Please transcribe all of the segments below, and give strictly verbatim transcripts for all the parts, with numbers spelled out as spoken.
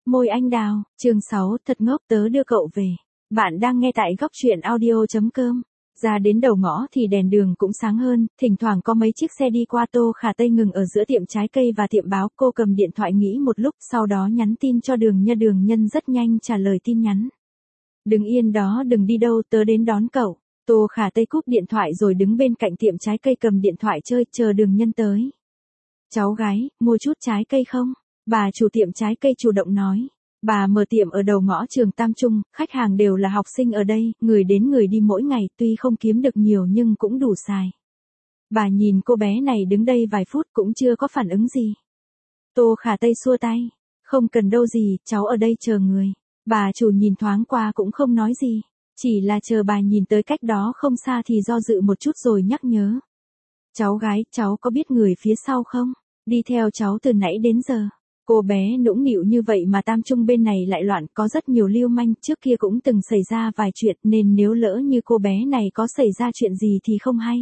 Môi anh đào, chương sáu, thật ngốc, tớ đưa cậu về. Bạn đang nghe tại góc truyện audio chấm com. Ra đến đầu ngõ thì đèn đường cũng sáng hơn, thỉnh thoảng có mấy chiếc xe đi qua. Tô Khả Tây ngừng ở giữa tiệm trái cây và tiệm báo. Cô cầm điện thoại nghĩ một lúc, sau đó nhắn tin cho Đường Nhân. Đường Nhân rất nhanh trả lời tin nhắn. Đừng yên đó, đừng đi đâu, tớ đến đón cậu. Tô Khả Tây cúp điện thoại rồi đứng bên cạnh tiệm trái cây cầm điện thoại chơi, chờ Đường Nhân tới. Cháu gái, mua chút trái cây không? Bà chủ tiệm trái cây chủ động nói. Bà mở tiệm ở đầu ngõ trường Tam Trung, khách hàng đều là học sinh ở đây, người đến người đi mỗi ngày, tuy không kiếm được nhiều nhưng cũng đủ xài. Bà nhìn cô bé này đứng đây vài phút cũng chưa có phản ứng gì. Tô Khả Tây xua tay. Không cần đâu gì, cháu ở đây chờ người. Bà chủ nhìn thoáng qua cũng không nói gì. Chỉ là chờ bà nhìn tới cách đó không xa thì do dự một chút rồi nhắc nhớ. Cháu gái, cháu có biết người phía sau không? Đi theo cháu từ nãy đến giờ. Cô bé nũng nịu như vậy mà Tam Trung bên này lại loạn, có rất nhiều lưu manh, trước kia cũng từng xảy ra vài chuyện nên nếu lỡ như cô bé này có xảy ra chuyện gì thì không hay.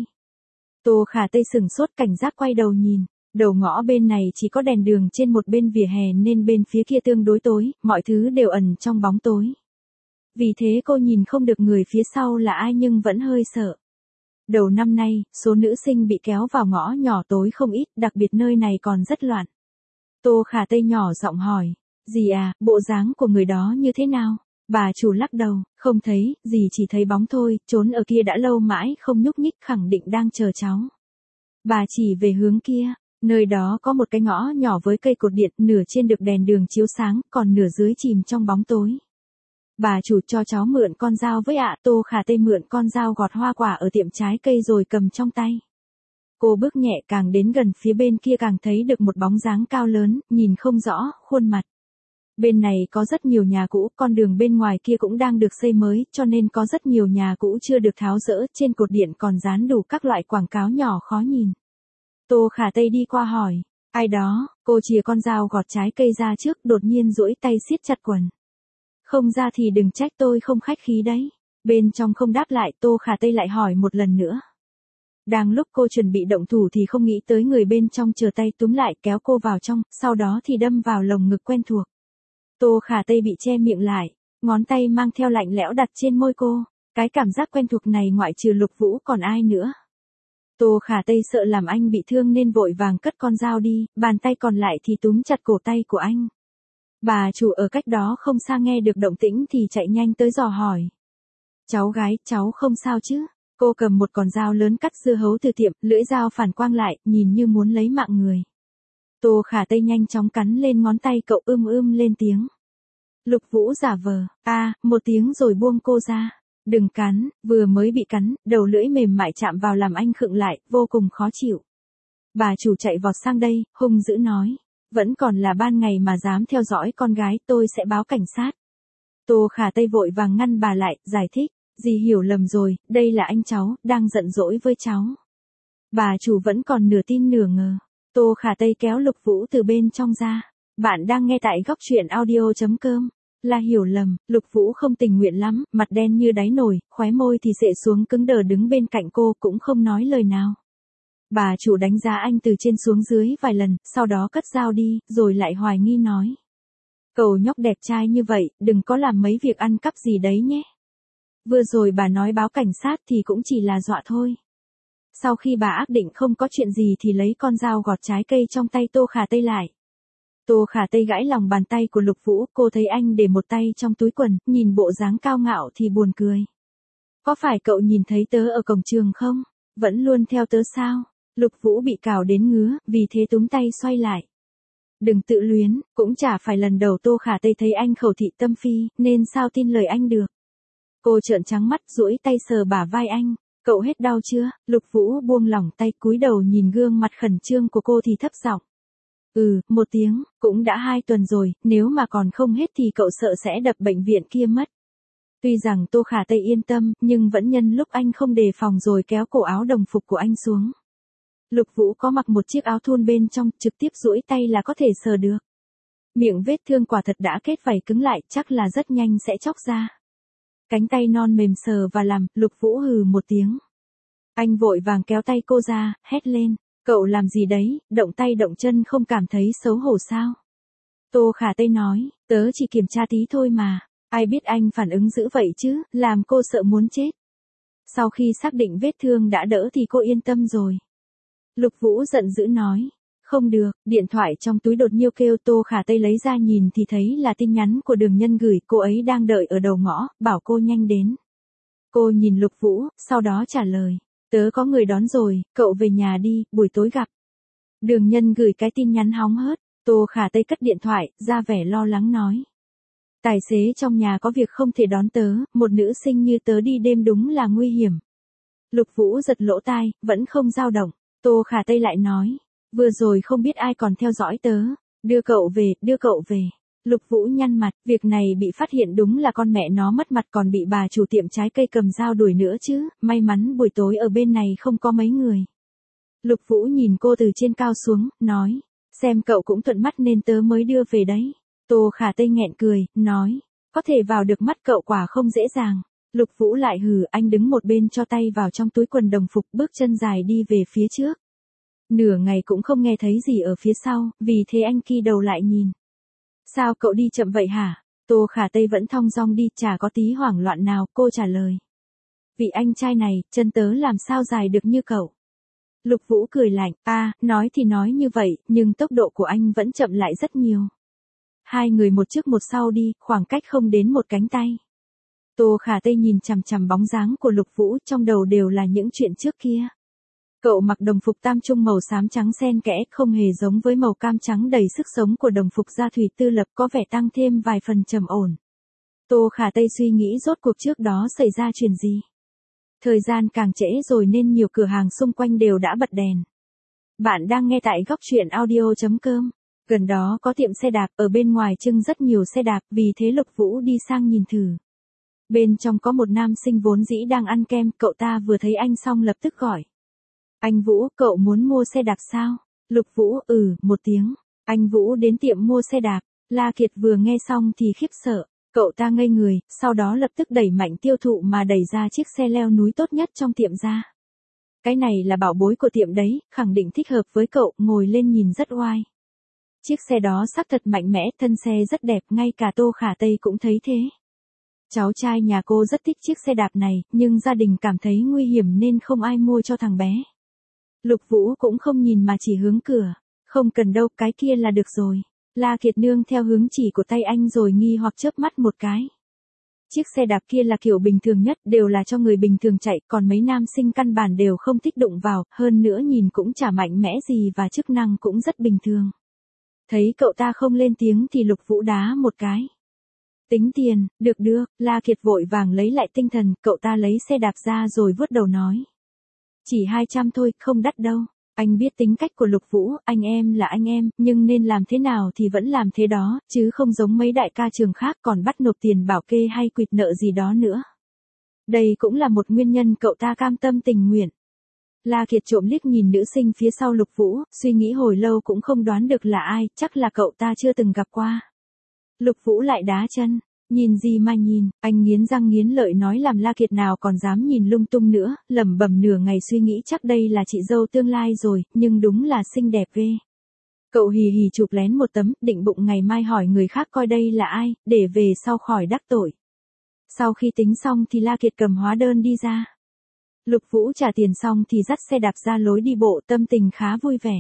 Tô Khả Tây sừng sốt cảnh giác quay đầu nhìn, đầu ngõ bên này chỉ có đèn đường trên một bên vỉa hè nên bên phía kia tương đối tối, mọi thứ đều ẩn trong bóng tối. Vì thế cô nhìn không được người phía sau là ai nhưng vẫn hơi sợ. Đầu năm nay, số nữ sinh bị kéo vào ngõ nhỏ tối không ít, đặc biệt nơi này còn rất loạn. Tô Khả Tây nhỏ giọng hỏi, dì à, bộ dáng của người đó như thế nào? Bà chủ lắc đầu, không thấy, dì chỉ thấy bóng thôi, trốn ở kia đã lâu mãi không nhúc nhích, khẳng định đang chờ cháu. Bà chỉ về hướng kia, nơi đó có một cái ngõ nhỏ với cây cột điện, nửa trên được đèn đường chiếu sáng, còn nửa dưới chìm trong bóng tối. Bà chủ cho cháu mượn con dao với ạ. Tô Khả Tây mượn con dao gọt hoa quả ở tiệm trái cây rồi cầm trong tay. Cô bước nhẹ, càng đến gần phía bên kia càng thấy được một bóng dáng cao lớn, nhìn không rõ khuôn mặt. Bên này có rất nhiều nhà cũ, con đường bên ngoài kia cũng đang được xây mới, cho nên có rất nhiều nhà cũ chưa được tháo dỡ, trên cột điện còn dán đủ các loại quảng cáo nhỏ khó nhìn. Tô Khả Tây đi qua hỏi, ai đó? Cô chìa con dao gọt trái cây ra trước, đột nhiên duỗi tay siết chặt quần. Không ra thì đừng trách tôi không khách khí đấy. Bên trong không đáp lại, Tô Khả Tây lại hỏi một lần nữa. Đang lúc cô chuẩn bị động thủ thì không nghĩ tới người bên trong chờ tay túm lại kéo cô vào trong, sau đó thì đâm vào lồng ngực quen thuộc. Tô Khả Tây bị che miệng lại, ngón tay mang theo lạnh lẽo đặt trên môi cô. Cái cảm giác quen thuộc này ngoại trừ Lục Vũ còn ai nữa. Tô Khả Tây sợ làm anh bị thương nên vội vàng cất con dao đi, bàn tay còn lại thì túm chặt cổ tay của anh. Bà chủ ở cách đó không xa nghe được động tĩnh thì chạy nhanh tới dò hỏi. Cháu gái, cháu không sao chứ? Cô cầm một con dao lớn cắt dưa hấu từ tiệm, lưỡi dao phản quang lại, nhìn như muốn lấy mạng người. Tô Khả Tây nhanh chóng cắn lên ngón tay cậu, ưm ưm lên tiếng. Lục Vũ giả vờ, a à, một tiếng rồi buông cô ra. Đừng cắn, vừa mới bị cắn, đầu lưỡi mềm mại chạm vào làm anh khựng lại, vô cùng khó chịu. Bà chủ chạy vọt sang đây, hung dữ nói. Vẫn còn là ban ngày mà dám theo dõi con gái, tôi sẽ báo cảnh sát. Tô Khả Tây vội vàng ngăn bà lại, giải thích. Dì hiểu lầm rồi, đây là anh cháu, đang giận dỗi với cháu. Bà chủ vẫn còn nửa tin nửa ngờ. Tô Khả Tây kéo Lục Vũ từ bên trong ra. Bạn đang nghe tại góc truyện audio chấm com. Là hiểu lầm, Lục Vũ không tình nguyện lắm, mặt đen như đáy nồi, khóe môi thì xệ xuống cứng đờ đứng bên cạnh cô cũng không nói lời nào. Bà chủ đánh giá anh từ trên xuống dưới vài lần, sau đó cất dao đi, rồi lại hoài nghi nói. Cậu nhóc đẹp trai như vậy, đừng có làm mấy việc ăn cắp gì đấy nhé. Vừa rồi bà nói báo cảnh sát thì cũng chỉ là dọa thôi. Sau khi bà ác định không có chuyện gì thì lấy con dao gọt trái cây trong tay Tô Khả Tây lại. Tô Khả Tây gãi lòng bàn tay của Lục Vũ, cô thấy anh để một tay trong túi quần, nhìn bộ dáng cao ngạo thì buồn cười. Có phải cậu nhìn thấy tớ ở cổng trường không? Vẫn luôn theo tớ sao? Lục Vũ bị cào đến ngứa, vì thế túm tay xoay lại. Đừng tự luyến, cũng chả phải lần đầu Tô Khả Tây thấy anh khẩu thị tâm phi, nên sao tin lời anh được. Cô trợn trắng mắt duỗi tay sờ bả vai anh. Cậu hết đau chưa? Lục Vũ buông lỏng tay cúi đầu nhìn gương mặt khẩn trương của cô thì thấp giọng. Ừ, một tiếng, cũng đã hai tuần rồi, nếu mà còn không hết thì cậu sợ sẽ đập bệnh viện kia mất. Tuy rằng Tô Khả Tây yên tâm, nhưng vẫn nhân lúc anh không đề phòng rồi kéo cổ áo đồng phục của anh xuống. Lục Vũ có mặc một chiếc áo thun bên trong, trực tiếp duỗi tay là có thể sờ được. Miệng vết thương quả thật đã kết vảy cứng lại, chắc là rất nhanh sẽ chóc ra. Cánh tay non mềm sờ và làm, Lục Vũ hừ một tiếng. Anh vội vàng kéo tay cô ra, hét lên. Cậu làm gì đấy, động tay động chân không cảm thấy xấu hổ sao? Tô Khả Tây nói, tớ chỉ kiểm tra tí thôi mà, ai biết anh phản ứng dữ vậy chứ, làm cô sợ muốn chết. Sau khi xác định vết thương đã đỡ thì cô yên tâm rồi. Lục Vũ giận dữ nói, không được, điện thoại trong túi đột nhiên kêu. Tô Khả Tây lấy ra nhìn thì thấy là tin nhắn của Đường Nhân gửi, cô ấy đang đợi ở đầu ngõ, bảo cô nhanh đến. Cô nhìn Lục Vũ, sau đó trả lời, tớ có người đón rồi, cậu về nhà đi, buổi tối gặp. Đường Nhân gửi cái tin nhắn hóng hớt, Tô Khả Tây cất điện thoại, ra vẻ lo lắng nói. Tài xế trong nhà có việc không thể đón tớ, một nữ sinh như tớ đi đêm đúng là nguy hiểm. Lục Vũ giật lỗ tai, vẫn không dao động. Tô Khả Tây lại nói, vừa rồi không biết ai còn theo dõi tớ, đưa cậu về, đưa cậu về. Lục Vũ nhăn mặt, việc này bị phát hiện đúng là con mẹ nó mất mặt, còn bị bà chủ tiệm trái cây cầm dao đuổi nữa chứ, may mắn buổi tối ở bên này không có mấy người. Lục Vũ nhìn cô từ trên cao xuống, nói, xem cậu cũng thuận mắt nên tớ mới đưa về đấy. Tô Khả Tây nghẹn cười, nói, có thể vào được mắt cậu quả không dễ dàng. Lục Vũ lại hừ, anh đứng một bên cho tay vào trong túi quần đồng phục, bước chân dài đi về phía trước. Nửa ngày cũng không nghe thấy gì ở phía sau, vì thế anh kỳ đầu lại nhìn. Sao cậu đi chậm vậy hả? Tô Khả Tây vẫn thong dong đi, chả có tí hoảng loạn nào, cô trả lời. Vị anh trai này, chân tớ làm sao dài được như cậu? Lục Vũ cười lạnh, a, à, nói thì nói như vậy, nhưng tốc độ của anh vẫn chậm lại rất nhiều. Hai người một trước một sau đi, khoảng cách không đến một cánh tay. Tô Khả Tây nhìn chằm chằm bóng dáng của Lục Vũ, trong đầu đều là những chuyện trước kia. Cậu mặc đồng phục tam trung màu xám trắng xen kẽ, không hề giống với màu cam trắng đầy sức sống của đồng phục da thủy tư lập, có vẻ tăng thêm vài phần trầm ổn. Tô Khả Tây suy nghĩ rốt cuộc trước đó xảy ra chuyện gì. Thời gian càng trễ rồi nên nhiều cửa hàng xung quanh đều đã bật đèn. Bạn đang nghe tại góc truyện audio chấm com. Gần đó có tiệm xe đạp, ở bên ngoài trưng rất nhiều xe đạp, vì thế Lục Vũ đi sang nhìn thử. Bên trong có một nam sinh vốn dĩ đang ăn kem, cậu ta vừa thấy anh xong lập tức gọi. Anh Vũ, cậu muốn mua xe đạp sao? Lục Vũ, ừ, một tiếng. Anh Vũ đến tiệm mua xe đạp. La Kiệt vừa nghe xong thì khiếp sợ. Cậu ta ngây người, sau đó lập tức đẩy mạnh tiêu thụ mà đẩy ra chiếc xe leo núi tốt nhất trong tiệm ra. Cái này là bảo bối của tiệm đấy, khẳng định thích hợp với cậu, ngồi lên nhìn rất oai. Chiếc xe đó xác thật mạnh mẽ, thân xe rất đẹp, ngay cả Tô Khả Tây cũng thấy thế. Cháu trai nhà cô rất thích chiếc xe đạp này, nhưng gia đình cảm thấy nguy hiểm nên không ai mua cho thằng bé. Lục Vũ cũng không nhìn mà chỉ hướng cửa. Không cần đâu, cái kia là được rồi. La Kiệt nương theo hướng chỉ của tay anh rồi nghi hoặc chớp mắt một cái. Chiếc xe đạp kia là kiểu bình thường nhất, đều là cho người bình thường chạy, còn mấy nam sinh căn bản đều không thích đụng vào, hơn nữa nhìn cũng chả mạnh mẽ gì và chức năng cũng rất bình thường. Thấy cậu ta không lên tiếng thì Lục Vũ đá một cái. Tính tiền, được được, La Kiệt vội vàng lấy lại tinh thần, cậu ta lấy xe đạp ra rồi vuốt đầu nói. Chỉ hai trăm thôi, không đắt đâu. Anh biết tính cách của Lục Vũ, anh em là anh em, nhưng nên làm thế nào thì vẫn làm thế đó, chứ không giống mấy đại ca trường khác còn bắt nộp tiền bảo kê hay quỵt nợ gì đó nữa. Đây cũng là một nguyên nhân cậu ta cam tâm tình nguyện. La Kiệt trộm liếc nhìn nữ sinh phía sau Lục Vũ, suy nghĩ hồi lâu cũng không đoán được là ai, chắc là cậu ta chưa từng gặp qua. Lục Vũ lại đá chân. Nhìn gì mà nhìn, anh nghiến răng nghiến lợi nói làm La Kiệt nào còn dám nhìn lung tung nữa, lẩm bẩm nửa ngày suy nghĩ chắc đây là chị dâu tương lai rồi, nhưng đúng là xinh đẹp ghê. Cậu hì hì chụp lén một tấm, định bụng ngày mai hỏi người khác coi đây là ai, để về sau khỏi đắc tội. Sau khi tính xong thì La Kiệt cầm hóa đơn đi ra. Lục Vũ trả tiền xong thì dắt xe đạp ra lối đi bộ, tâm tình khá vui vẻ.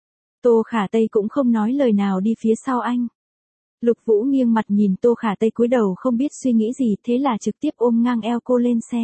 Tô Khả Tây cũng không nói lời nào đi phía sau anh. Lục Vũ nghiêng mặt nhìn Tô Khả Tây cúi đầu không biết suy nghĩ gì, thế là trực tiếp ôm ngang eo cô lên xe.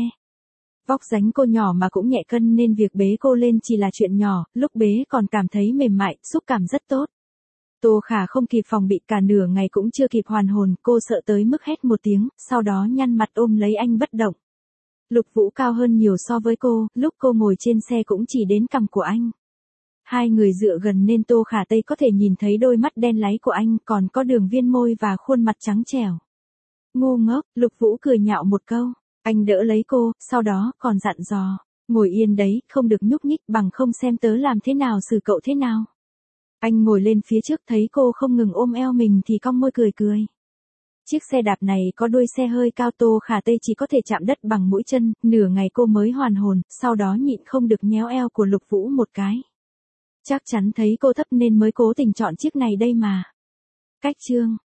Vóc dáng cô nhỏ mà cũng nhẹ cân nên việc bế cô lên chỉ là chuyện nhỏ, lúc bế còn cảm thấy mềm mại, xúc cảm rất tốt. Tô Khả không kịp phòng bị, cả nửa ngày cũng chưa kịp hoàn hồn, cô sợ tới mức hét một tiếng, sau đó nhăn mặt ôm lấy anh bất động. Lục Vũ cao hơn nhiều so với cô, lúc cô ngồi trên xe cũng chỉ đến cằm của anh. Hai người dựa gần nên Tô Khả Tây có thể nhìn thấy đôi mắt đen láy của anh, còn có đường viên môi và khuôn mặt trắng trẻo. Ngu ngốc, Lục Vũ cười nhạo một câu. Anh đỡ lấy cô, sau đó còn dặn dò. Ngồi yên đấy, không được nhúc nhích, bằng không xem tớ làm thế nào xử cậu thế nào. Anh ngồi lên phía trước thấy cô không ngừng ôm eo mình thì cong môi cười cười. Chiếc xe đạp này có đuôi xe hơi cao, Tô Khả Tây chỉ có thể chạm đất bằng mũi chân, nửa ngày cô mới hoàn hồn, sau đó nhịn không được nhéo eo của Lục Vũ một cái. Chắc chắn thấy cô thấp nên mới cố tình chọn chiếc này đây mà. Cách chương